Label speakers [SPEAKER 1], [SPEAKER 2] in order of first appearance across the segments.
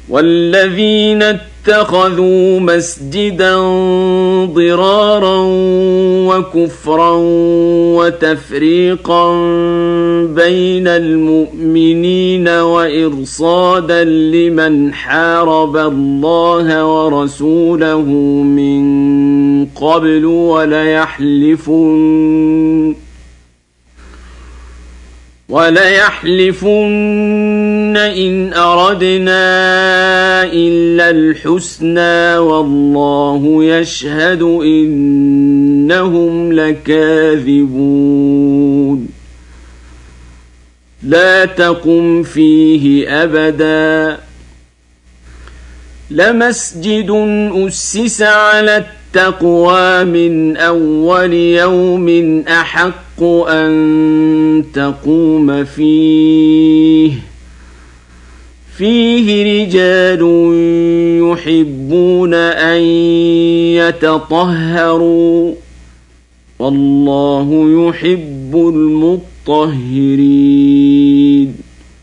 [SPEAKER 1] والذين اتخذوا مسجدا ضرارا وكفرا وتفريقا بين المؤمنين وإرصادا لمن حارب الله ورسوله من قبل وليحلفن إن أردنا إلا الحسنى والله يشهد إنهم لكاذبون لا تقم فيه أبدا لمسجد أسس على التقوى من أول يوم أحق أن تقوم فيه رجال يحبون أن يتطهروا والله يحب المطهرين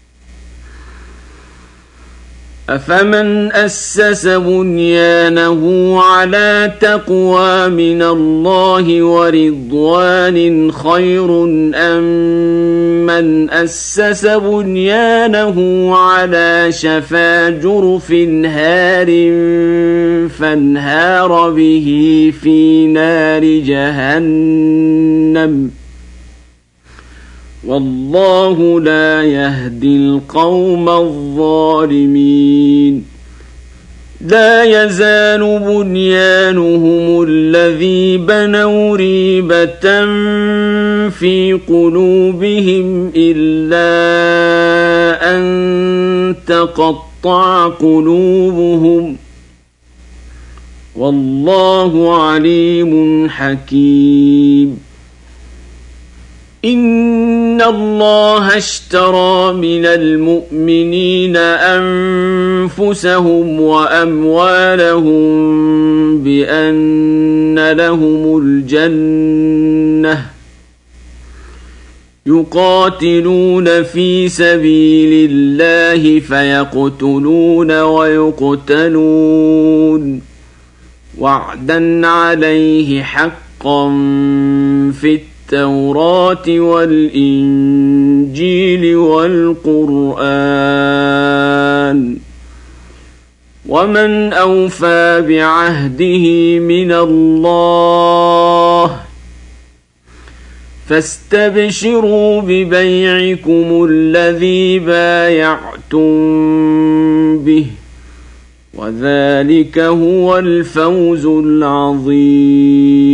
[SPEAKER 1] أفمن أسس بنيانه على تقوى من الله ورضوان خير أم من أسس بنيانه على شفا جرف هار فانهار به في نار جهنم والله لا يهدي القوم الظالمين لا يزال بنيانهم الذي بنوا ريبة في قلوبهم إلا أن تقطع قلوبهم والله عليم حكيم إن الله اشترى من المؤمنين أنفسهم وأموالهم بأن لهم الجنة يقاتلون في سبيل الله فيقتلون ويقتلون وعدا عليه حقا في التوراة والإنجيل والقرآن ومن أوفى بعهده من الله فاستبشروا ببيعكم الذي بايعتم به وذلك هو الفوز العظيم